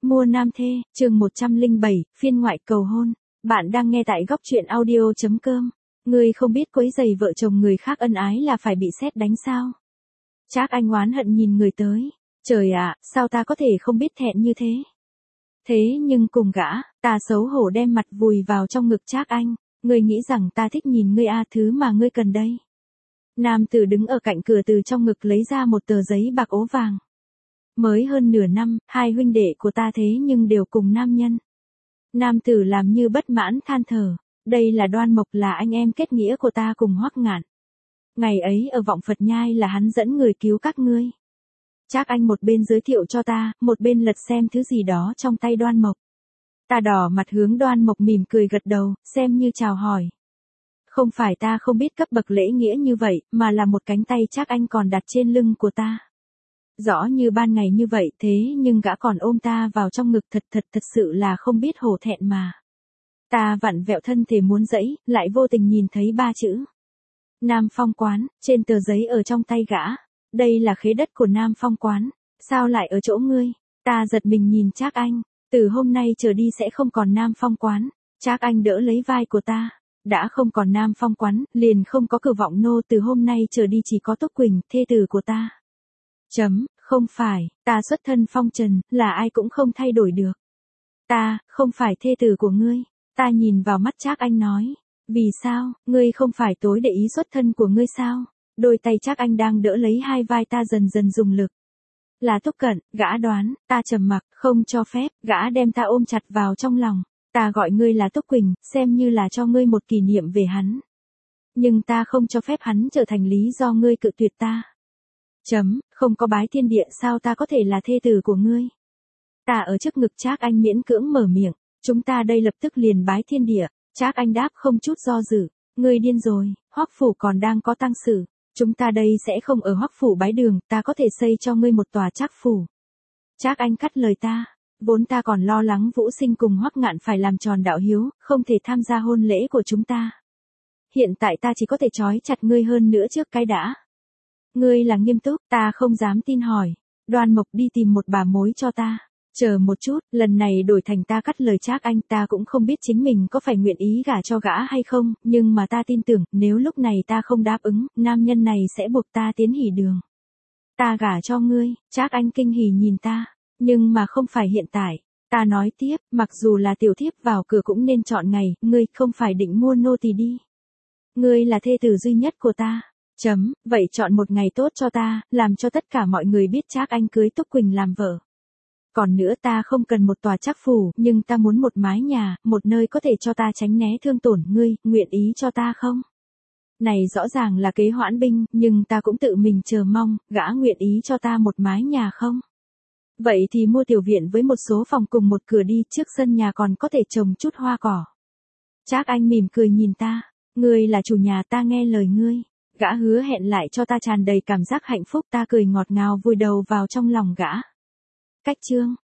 Mua nam thê, chương 107, phiên ngoại cầu hôn. Bạn đang nghe tại góc truyện audio.com. Ngươi không biết quấy rầy vợ chồng người khác ân ái là phải bị sét đánh sao? Trác Anh oán hận nhìn người tới. Trời ạ, sao ta có thể không biết thẹn như thế? Thế nhưng cùng gã, ta xấu hổ đem mặt vùi vào trong ngực Trác Anh. Ngươi nghĩ rằng ta thích nhìn ngươi thứ mà ngươi cần đây. Nam tử đứng ở cạnh cửa từ trong ngực lấy ra một tờ giấy bạc ố vàng. Mới hơn nửa năm, hai huynh đệ của ta thế nhưng đều cùng nam nhân. Nam tử làm như bất mãn than thở. Đây là Đoan Mộc, là anh em kết nghĩa của ta cùng Hoắc Ngạn. Ngày ấy ở Vọng Phật Nhai là hắn dẫn người cứu các ngươi. Trác Anh một bên giới thiệu cho ta, một bên lật xem thứ gì đó trong tay Đoan Mộc. Ta đỏ mặt hướng Đoan Mộc mỉm cười gật đầu, xem như chào hỏi. Không phải ta không biết cấp bậc lễ nghĩa như vậy, mà là một cánh tay Trác Anh còn đặt trên lưng của ta. Rõ như ban ngày như vậy, thế nhưng gã còn ôm ta vào trong ngực, thật sự là không biết hổ thẹn mà. Ta vặn vẹo thân thể muốn giãy, lại vô tình nhìn thấy ba chữ. Nam Phong Quán, trên tờ giấy ở trong tay gã. Đây là khế đất của Nam Phong Quán, sao lại ở chỗ ngươi? Ta giật mình nhìn Trác Anh, từ hôm nay trở đi sẽ không còn Nam Phong Quán. Trác Anh đỡ lấy vai của ta. Đã không còn Nam Phong Quán, liền không có Cửu Vọng Nô, từ hôm nay trở đi chỉ có Túc Quỳnh, thê tử của ta. Không phải, ta xuất thân phong trần, là ai cũng không thay đổi được. Ta, không phải thê tử của ngươi. Ta nhìn vào mắt Trác Anh nói. Vì sao, ngươi không phải tối để ý xuất thân của ngươi sao? Đôi tay Trác Anh đang đỡ lấy hai vai ta dần dần dùng lực. Là Túc Cận, gã đoán, ta trầm mặc, không cho phép, gã đem ta ôm chặt vào trong lòng. Ta gọi ngươi là Túc Quỳnh, xem như là cho ngươi một kỷ niệm về hắn. Nhưng ta không cho phép hắn trở thành lý do ngươi cự tuyệt ta. Không có bái thiên địa sao ta có thể là thê tử của ngươi? Ta ở trước ngực Trác Anh miễn cưỡng mở miệng, chúng ta đây lập tức liền bái thiên địa. Trác Anh đáp không chút do dự, ngươi điên rồi, Hoắc phủ còn đang có tang sự, chúng ta đây sẽ không ở Hoắc phủ bái đường, ta có thể xây cho ngươi một tòa Trác phủ. Trác Anh cắt lời ta, vốn ta còn lo lắng Vũ Sinh cùng Hoắc Ngạn phải làm tròn đạo hiếu, không thể tham gia hôn lễ của chúng ta. Hiện tại ta chỉ có thể trói chặt ngươi hơn nữa trước cái đã. Ngươi là nghiêm túc, ta không dám tin hỏi. Đoan Mộc đi tìm một bà mối cho ta. Chờ một chút, lần này đổi thành ta cắt lời Trác Anh, ta cũng không biết chính mình có phải nguyện ý gả cho gã hay không, nhưng mà ta tin tưởng, nếu lúc này ta không đáp ứng, nam nhân này sẽ buộc ta tiến hỷ đường. Ta gả cho ngươi, Trác Anh kinh hỉ nhìn ta, nhưng mà không phải hiện tại. Ta nói tiếp, mặc dù là tiểu thiếp vào cửa cũng nên chọn ngày, ngươi không phải định mua nô tỳ đi. Ngươi là thê tử duy nhất của ta. Vậy chọn một ngày tốt cho ta, làm cho tất cả mọi người biết Trác Anh cưới Túc Quỳnh làm vợ. Còn nữa, ta không cần một tòa Trác phủ, nhưng ta muốn một mái nhà, một nơi có thể cho ta tránh né thương tổn, ngươi, nguyện ý cho ta không? Này rõ ràng là kế hoãn binh, nhưng ta cũng tự mình chờ mong, gã nguyện ý cho ta một mái nhà không? Vậy thì mua tiểu viện với một số phòng cùng một cửa đi, trước sân nhà còn có thể trồng chút hoa cỏ. Trác Anh mỉm cười nhìn ta, ngươi là chủ nhà, ta nghe lời ngươi. Gã hứa hẹn lại cho ta tràn đầy cảm giác hạnh phúc, ta cười ngọt ngào vùi đầu vào trong lòng gã. Cách chương